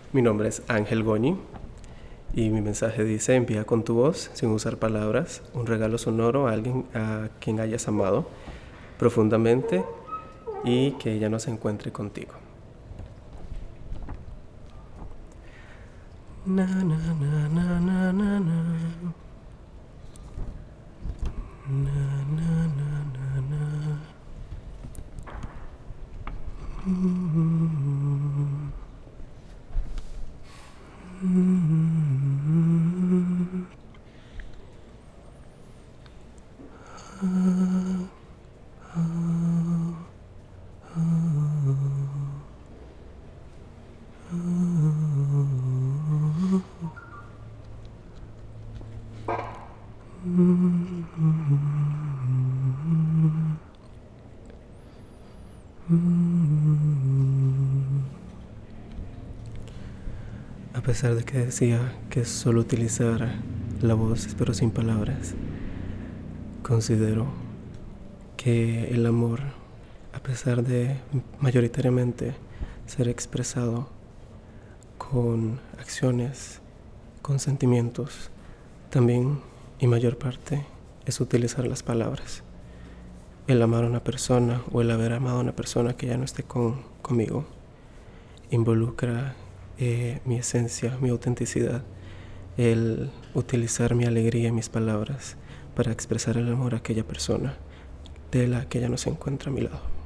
Mi nombre es Ángel Goñi y mi mensaje dice: envía con tu voz, sin usar palabras, un regalo sonoro a alguien a quien hayas amado profundamente y que ella no se encuentre contigo. Na, na, na, na, na, na, na. Na, na, na, na, na. A pesar de que decía que solo utilizar la voz pero sin palabras, considero que el amor, a pesar de mayoritariamente ser expresado con acciones, con sentimientos, también y mayor parte es utilizar las palabras. El amar a una persona o el haber amado a una persona que ya no esté conmigo involucra mi esencia, mi autenticidad, el utilizar mi alegría y mis palabras para expresar el amor a aquella persona de la que ya no se encuentra a mi lado.